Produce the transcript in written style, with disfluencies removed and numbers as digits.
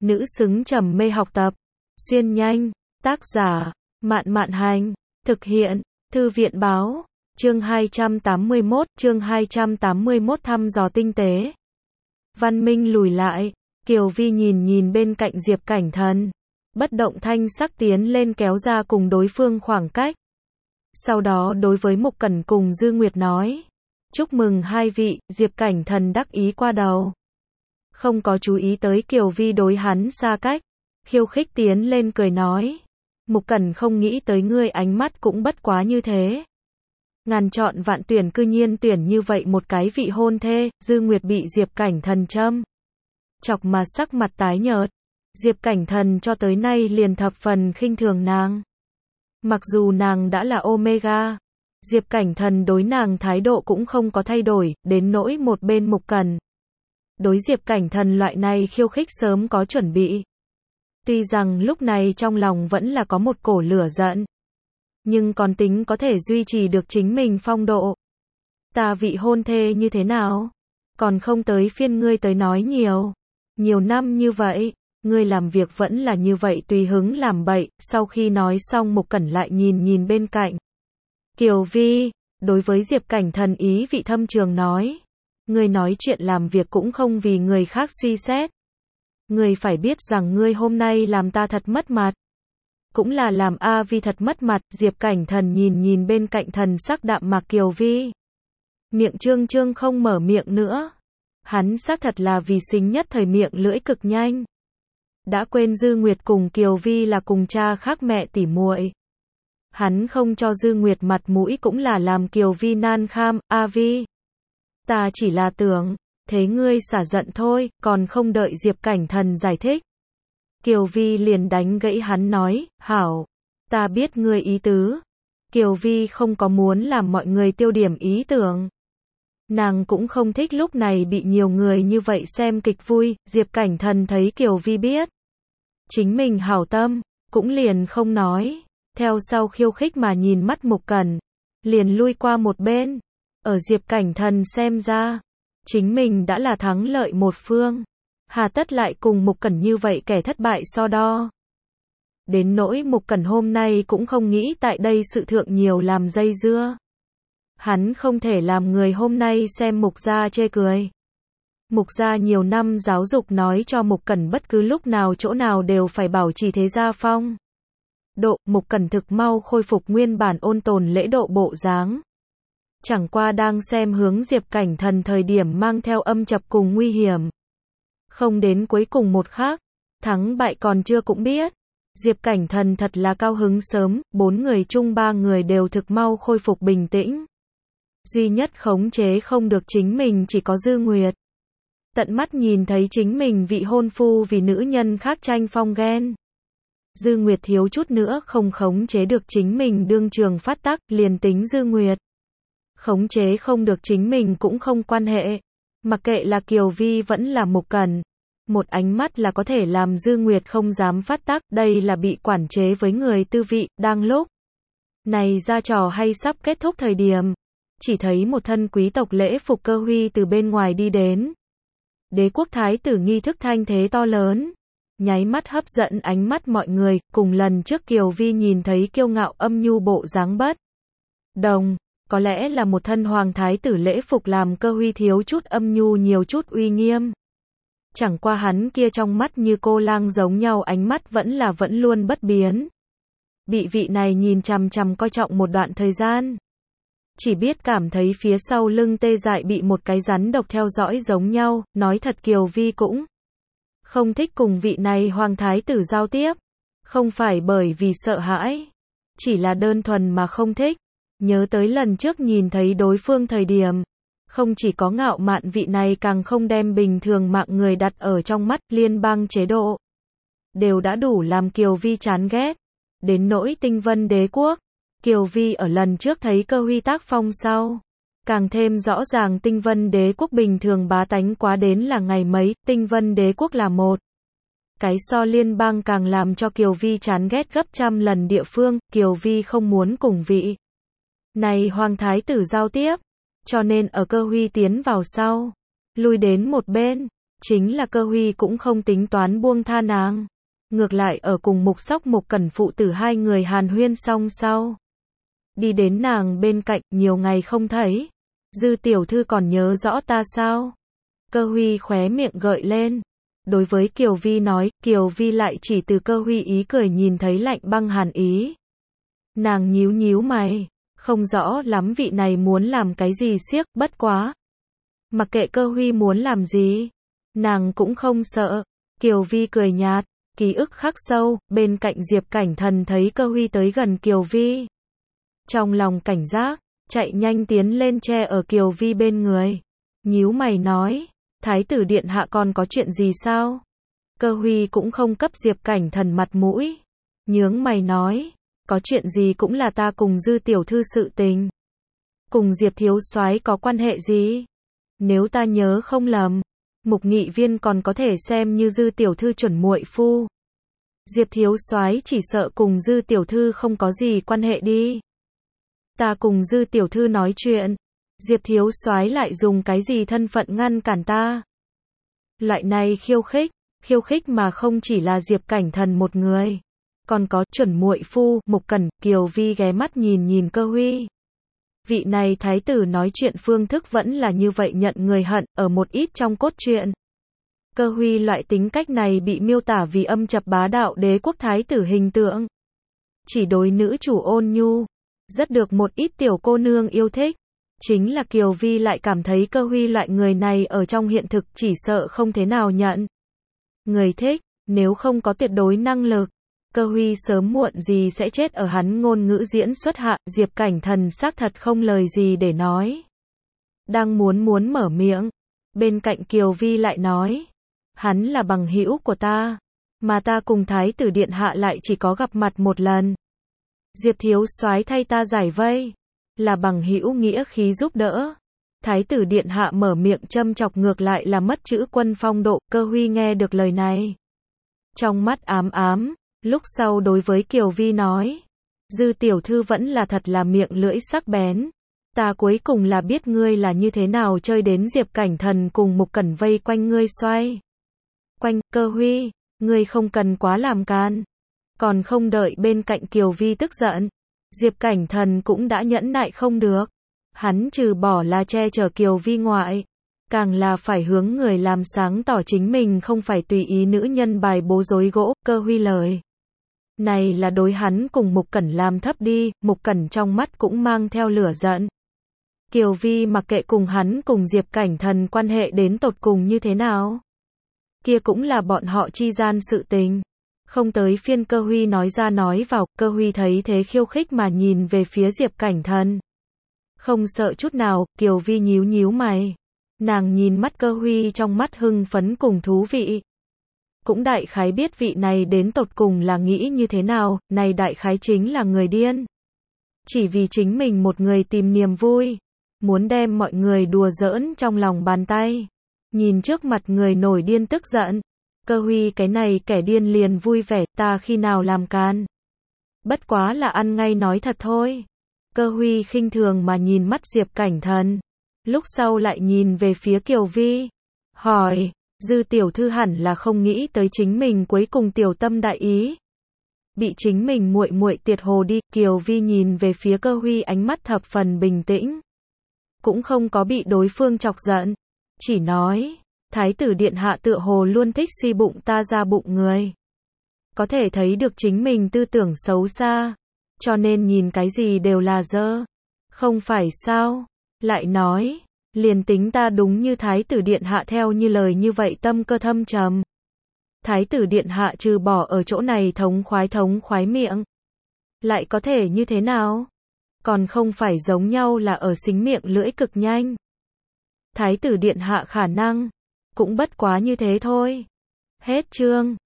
nữ xứng trầm mê học tập. Xuyên nhanh, tác giả, Mạn Mạn Hành, thực hiện, Thư viện Báo, chương 281 thăm dò tinh tế. Văn Minh lùi lại, Kiều Vi nhìn bên cạnh Diệp Cảnh Thần, bất động thanh sắc tiến lên kéo ra cùng đối phương khoảng cách. Sau đó đối với Mục Cẩn cùng Dư Nguyệt nói, chúc mừng hai vị. Diệp Cảnh Thần đắc ý qua đầu, không có chú ý tới Kiều Vi đối hắn xa cách, khiêu khích tiến lên cười nói, Mục Cẩn không nghĩ tới ngươi ánh mắt cũng bất quá như thế. Ngàn chọn vạn tuyển cư nhiên tuyển như vậy một cái vị hôn thê. Dư Nguyệt bị Diệp Cảnh Thần châm chọc mà sắc mặt tái nhợt. Diệp Cảnh Thần cho tới nay liền thập phần khinh thường nàng. Mặc dù nàng đã là Omega, Diệp Cảnh Thần đối nàng thái độ cũng không có thay đổi, đến nỗi một bên Mục Cẩn. Đối Diệp Cảnh Thần loại này khiêu khích sớm có chuẩn bị. Tuy rằng lúc này trong lòng vẫn là có một cổ lửa giận, nhưng còn tính có thể duy trì được chính mình phong độ. Ta vị hôn thê như thế nào? Còn không tới phiên ngươi tới nói nhiều. Nhiều năm như vậy, ngươi làm việc vẫn là như vậy tùy hứng làm bậy. Sau khi nói xong Mục Cẩn lại nhìn bên cạnh Kiều Vi, đối với Diệp Cảnh Thần ý vị thâm trường nói, ngươi nói chuyện làm việc cũng không vì người khác suy xét. Ngươi phải biết rằng ngươi hôm nay làm ta thật mất mặt, cũng là làm A Vi thật mất mặt. Diệp Cảnh Thần nhìn bên cạnh thần sắc đạm mạc Kiều Vi, miệng trương không mở miệng nữa. Hắn xác thật là vì xính nhất thời miệng lưỡi cực nhanh, đã quên Dư Nguyệt cùng Kiều Vi là cùng cha khác mẹ tỉ muội. Hắn không cho Dư Nguyệt mặt mũi cũng là làm Kiều Vi nan kham. A Vi, ta chỉ là tưởng thế ngươi xả giận thôi. Còn không đợi Diệp Cảnh Thần giải thích, Kiều Vi liền đánh gãy hắn nói, hảo, ta biết ngươi ý tứ. Kiều Vi không có muốn làm mọi người tiêu điểm ý tưởng. Nàng cũng không thích lúc này bị nhiều người như vậy xem kịch vui. Diệp Cảnh Thần thấy Kiều Vi biết chính mình hảo tâm, cũng liền không nói. Theo sau khiêu khích mà nhìn mắt Mục Cẩn, liền lui qua một bên. Ở Diệp Cảnh Thần xem ra, chính mình đã là thắng lợi một phương, hà tất lại cùng Mục Cẩn như vậy kẻ thất bại so đo. Đến nỗi Mục Cẩn hôm nay cũng không nghĩ tại đây sự thượng nhiều làm dây dưa. Hắn không thể làm người hôm nay xem Mục gia chê cười. Mục gia nhiều năm giáo dục nói cho Mục Cẩn bất cứ lúc nào chỗ nào đều phải bảo trì thế gia phong độ. Mục Cẩn thực mau khôi phục nguyên bản ôn tồn lễ độ bộ dáng. Chẳng qua đang xem hướng Diệp Cảnh Thần thời điểm mang theo âm chập cùng nguy hiểm. Không đến cuối cùng một khắc, thắng bại còn chưa cũng biết. Diệp Cảnh Thần thật là cao hứng sớm, 4 người chung 3 người đều thực mau khôi phục bình tĩnh. Duy nhất khống chế không được chính mình chỉ có Dư Nguyệt. Tận mắt nhìn thấy chính mình vị hôn phu vì nữ nhân khác tranh phong ghen. Dư Nguyệt thiếu chút nữa không khống chế được chính mình đương trường phát tác. Liền tính Dư Nguyệt khống chế không được chính mình cũng không quan hệ. Mặc kệ là Kiều Vi vẫn là Mục Cẩn, một ánh mắt là có thể làm Dư Nguyệt không dám phát tác. Đây là bị quản chế với người tư vị. Đang lúc này ra trò hay sắp kết thúc thời điểm, chỉ thấy một thân quý tộc lễ phục Cơ Huy từ bên ngoài đi đến. Đế quốc thái tử nghi thức thanh thế to lớn, nháy mắt hấp dẫn ánh mắt mọi người. Cùng lần trước Kiều Vi nhìn thấy kiêu ngạo âm nhu bộ dáng bất đồng, có lẽ là một thân hoàng thái tử lễ phục làm Cơ Huy thiếu chút âm nhu nhiều chút uy nghiêm. Chẳng qua hắn kia trong mắt như cô lang giống nhau ánh mắt vẫn luôn bất biến. Bị vị này nhìn chằm chằm coi trọng một đoạn thời gian, chỉ biết cảm thấy phía sau lưng tê dại bị một cái rắn độc theo dõi giống nhau. Nói thật Kiều Vi cũng không thích cùng vị này hoàng thái tử giao tiếp. Không phải bởi vì sợ hãi, chỉ là đơn thuần mà không thích. Nhớ tới lần trước nhìn thấy đối phương thời điểm, không chỉ có ngạo mạn, vị này càng không đem bình thường mạng người đặt ở trong mắt. Liên bang chế độ đều đã đủ làm Kiều Vi chán ghét. Đến nỗi Tinh Vân Đế quốc, Kiều Vi ở lần trước thấy Cơ Huy tác phong sau, càng thêm rõ ràng Tinh Vân Đế quốc bình thường bá tánh quá đến là ngày mấy. Tinh Vân Đế quốc là một cái so liên bang càng làm cho Kiều Vi chán ghét gấp trăm lần địa phương. Kiều Vi không muốn cùng vị này hoàng thái tử giao tiếp, cho nên ở Cơ Huy tiến vào sau, lui đến một bên. Chính là Cơ Huy cũng không tính toán buông tha nàng. Ngược lại ở cùng Mục Sóc Mục Cẩn phụ tử hai người hàn huyên xong sau. Đi đến nàng bên cạnh, nhiều ngày không thấy. Dư tiểu thư còn nhớ rõ ta sao? Cơ Huy khóe miệng gợi lên. Đối với Kiều Vi nói, Kiều Vi lại chỉ từ Cơ Huy ý cười nhìn thấy lạnh băng hàn ý. Nàng nhíu nhíu mày, không rõ lắm vị này muốn làm cái gì xiếc, bất quá. Mặc kệ Cơ Huy muốn làm gì, nàng cũng không sợ. Kiều Vi cười nhạt, ký ức khắc sâu, bên cạnh Diệp Cảnh Thần thấy Cơ Huy tới gần Kiều Vi. Trong lòng cảnh giác, chạy nhanh tiến lên che ở Kiều Vi bên người. Nhíu mày nói, Thái tử điện hạ còn có chuyện gì sao? Cơ Huy cũng không cấp Diệp Cảnh Thần mặt mũi. Nhướng mày nói, có chuyện gì cũng là ta cùng Dư tiểu thư sự tình. Cùng Diệp thiếu soái có quan hệ gì? Nếu ta nhớ không lầm, Mục nghị viên còn có thể xem như Dư tiểu thư chuẩn muội phu. Diệp thiếu soái chỉ sợ cùng Dư tiểu thư không có gì quan hệ đi. Ta cùng Dư tiểu thư nói chuyện, Diệp thiếu soái lại dùng cái gì thân phận ngăn cản ta? Loại này khiêu khích mà không chỉ là Diệp Cảnh Thần một người, còn có chuẩn muội phu, Mục Cẩn. Kiều Vi ghé mắt nhìn Cơ Huy. Vị này thái tử nói chuyện phương thức vẫn là như vậy, nhận người hận, ở một ít trong cốt truyện. Cơ Huy loại tính cách này bị miêu tả vì âm chập bá đạo đế quốc thái tử hình tượng. Chỉ đối nữ chủ ôn nhu, rất được một ít tiểu cô nương yêu thích. Chính là Kiều Vi lại cảm thấy Cơ Huy loại người này ở trong hiện thực chỉ sợ không thế nào nhận người thích, nếu không có tuyệt đối năng lực, Cơ Huy sớm muộn gì sẽ chết ở hắn ngôn ngữ diễn xuất hạ. Diệp Cảnh Thần xác thật không lời gì để nói. Đang muốn mở miệng, bên cạnh Kiều Vi lại nói, hắn là bằng hữu của ta, mà ta cùng Thái tử điện hạ lại chỉ có gặp mặt một lần. Diệp thiếu soái thay ta giải vây, là bằng hữu nghĩa khí giúp đỡ. Thái tử điện hạ mở miệng châm chọc ngược lại là mất chữ quân phong độ. Cơ Huy nghe được lời này, trong mắt ám ám, lúc sau đối với Kiều Vi nói, Dư tiểu thư vẫn là thật là miệng lưỡi sắc bén. Ta cuối cùng là biết ngươi là như thế nào chơi đến Diệp Cảnh Thần cùng Mục Cẩn vây quanh ngươi xoay quanh. Cơ Huy, ngươi không cần quá làm can. Còn không đợi bên cạnh Kiều Vi tức giận, Diệp Cảnh Thần cũng đã nhẫn nại không được. Hắn trừ bỏ là che chở Kiều Vi ngoại, càng là phải hướng người làm sáng tỏ chính mình không phải tùy ý nữ nhân bài bố rối gỗ. Cơ Huy lời này là đối hắn cùng Mục Cẩn làm thấp đi. Mục Cẩn trong mắt cũng mang theo lửa giận. Kiều Vi mặc kệ cùng hắn cùng Diệp Cảnh Thần quan hệ đến tột cùng như thế nào, kia cũng là bọn họ chi gian sự tình. Không tới phiên Cơ Huy nói ra nói vào. Cơ Huy thấy thế khiêu khích mà nhìn về phía Diệp Cảnh Thần, không sợ chút nào. Kiều Vi nhíu mày, nàng nhìn mắt Cơ Huy trong mắt hưng phấn cùng thú vị. Cũng đại khái biết vị này đến tột cùng là nghĩ như thế nào. Này đại khái chính là người điên, chỉ vì chính mình một người tìm niềm vui, muốn đem mọi người đùa giỡn trong lòng bàn tay. Nhìn trước mặt người nổi điên tức giận, Cơ Huy cái này kẻ điên liền vui vẻ. Ta khi nào làm can, bất quá là ăn ngay nói thật thôi. Cơ Huy khinh thường mà nhìn mắt Diệp Cảnh Thần, lúc sau lại nhìn về phía Kiều Vi, hỏi, Dư tiểu thư hẳn là không nghĩ tới chính mình cuối cùng tiểu tâm đại ý, bị chính mình muội tiệt hồ đi. Kiều Vi nhìn về phía Cơ Huy, ánh mắt thập phần bình tĩnh, cũng không có bị đối phương chọc giận, chỉ nói, Thái tử điện hạ tựa hồ luôn thích suy bụng ta ra bụng người, có thể thấy được chính mình tư tưởng xấu xa, cho nên nhìn cái gì đều là dơ, không phải sao? Lại nói, liền tính ta đúng như Thái tử điện hạ theo như lời như vậy tâm cơ thâm trầm, Thái tử điện hạ trừ bỏ ở chỗ này thống khoái miệng, lại có thể như thế nào? Còn không phải giống nhau là ở xính miệng lưỡi cực nhanh. Thái tử điện hạ khả năng cũng bất quá như thế thôi. Hết chương.